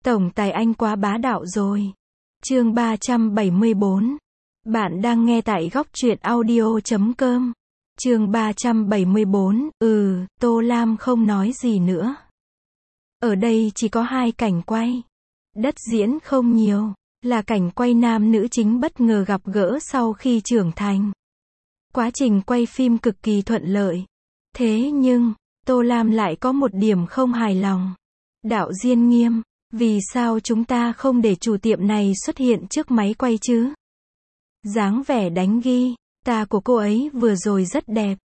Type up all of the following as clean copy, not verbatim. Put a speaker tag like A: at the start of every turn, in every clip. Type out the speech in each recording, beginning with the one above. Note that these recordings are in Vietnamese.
A: Tổng tài anh quá bá đạo rồi. Chương 374. Bạn đang nghe tại góc truyện audio.com. Chương 374. Tô Lam không nói gì nữa. Ở đây chỉ có 2 cảnh quay. Đất diễn không nhiều, là cảnh quay nam nữ chính bất ngờ gặp gỡ sau khi trưởng thành. Quá trình quay phim cực kỳ thuận lợi. Thế nhưng, Tô Lam lại có một điểm không hài lòng. Đạo diễn Nghiêm, vì sao chúng ta không để chủ tiệm này xuất hiện trước máy quay chứ? Dáng vẻ đánh guitar của cô ấy vừa rồi rất đẹp.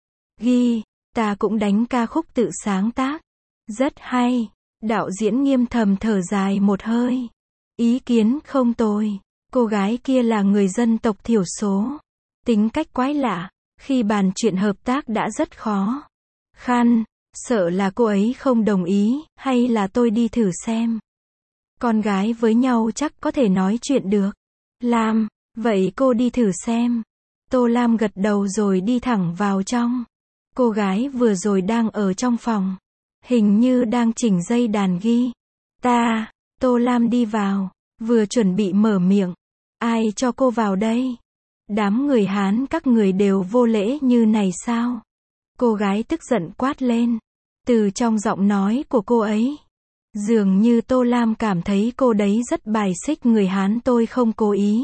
A: Guitar cũng đánh ca khúc tự sáng tác. Rất hay. Đạo diễn Nghiêm thầm thở dài một hơi. Ý kiến không tồi. Cô gái kia là người dân tộc thiểu số. Tính cách quái lạ. Khi bàn chuyện hợp tác đã rất khó khăn. Sợ là cô ấy không đồng ý, hay là tôi đi thử xem. Con gái với nhau chắc có thể nói chuyện được. Lam, vậy cô đi thử xem. Tô Lam gật đầu rồi đi thẳng vào trong. Cô gái vừa rồi đang ở trong phòng. Hình như đang chỉnh dây đàn guitar. Tô Lam đi vào, vừa chuẩn bị mở miệng. Ai cho cô vào đây? Đám người Hán các người đều vô lễ như này sao? Cô gái tức giận quát lên. Từ trong giọng nói của cô ấy, dường như Tô Lam cảm thấy cô đấy rất bài xích người Hán. Tôi không cố ý.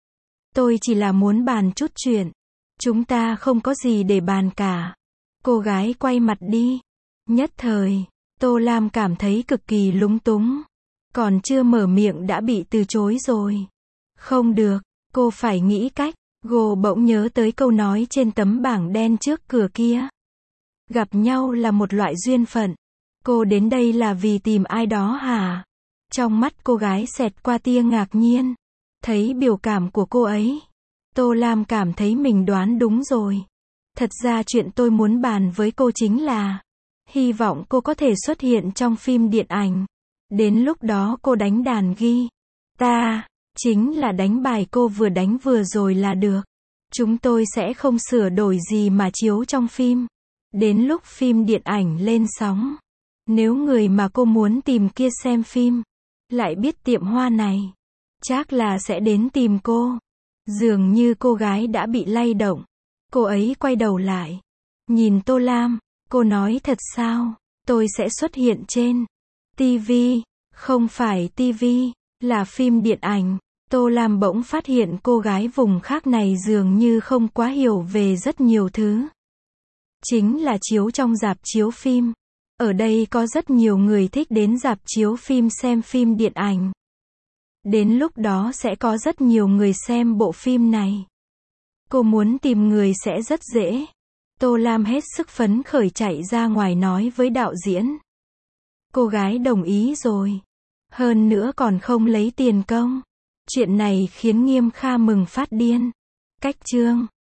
A: Tôi chỉ là muốn bàn chút chuyện. Chúng ta không có gì để bàn cả. Cô gái quay mặt đi. Nhất thời, Tô Lam cảm thấy cực kỳ lúng túng. Còn chưa mở miệng đã bị từ chối rồi. Không được, cô phải nghĩ cách. Cô bỗng nhớ tới câu nói trên tấm bảng đen trước cửa kia. Gặp nhau là một loại duyên phận. Cô đến đây là vì tìm ai đó hả? Trong mắt cô gái xẹt qua tia ngạc nhiên. Thấy biểu cảm của cô ấy, Tô Lam cảm thấy mình đoán đúng rồi. Thật ra chuyện tôi muốn bàn với cô chính là, hy vọng cô có thể xuất hiện trong phim điện ảnh. Đến lúc đó cô đánh đàn guitar, chính là đánh bài cô vừa đánh vừa rồi là được. Chúng tôi sẽ không sửa đổi gì mà chiếu trong phim. Đến lúc phim điện ảnh lên sóng, nếu người mà cô muốn tìm kia xem phim, lại biết tiệm hoa này, chắc là sẽ đến tìm cô. Dường như cô gái đã bị lay động. Cô ấy quay đầu lại, nhìn Tô Lam. Cô nói thật sao? Tôi sẽ xuất hiện trên TV. Không phải TV, là phim điện ảnh. Tô Lam bỗng phát hiện cô gái vùng khác này dường như không quá hiểu về rất nhiều thứ. Chính là chiếu trong rạp chiếu phim. Ở đây có rất nhiều người thích đến rạp chiếu phim xem phim điện ảnh. Đến lúc đó sẽ có rất nhiều người xem bộ phim này. Cô muốn tìm người sẽ rất dễ. Tô Lam hết sức phấn khởi chạy ra ngoài nói với đạo diễn. Cô gái đồng ý rồi. Hơn nữa còn không lấy tiền công. Chuyện này khiến Nghiêm Kha mừng phát điên. Cách chương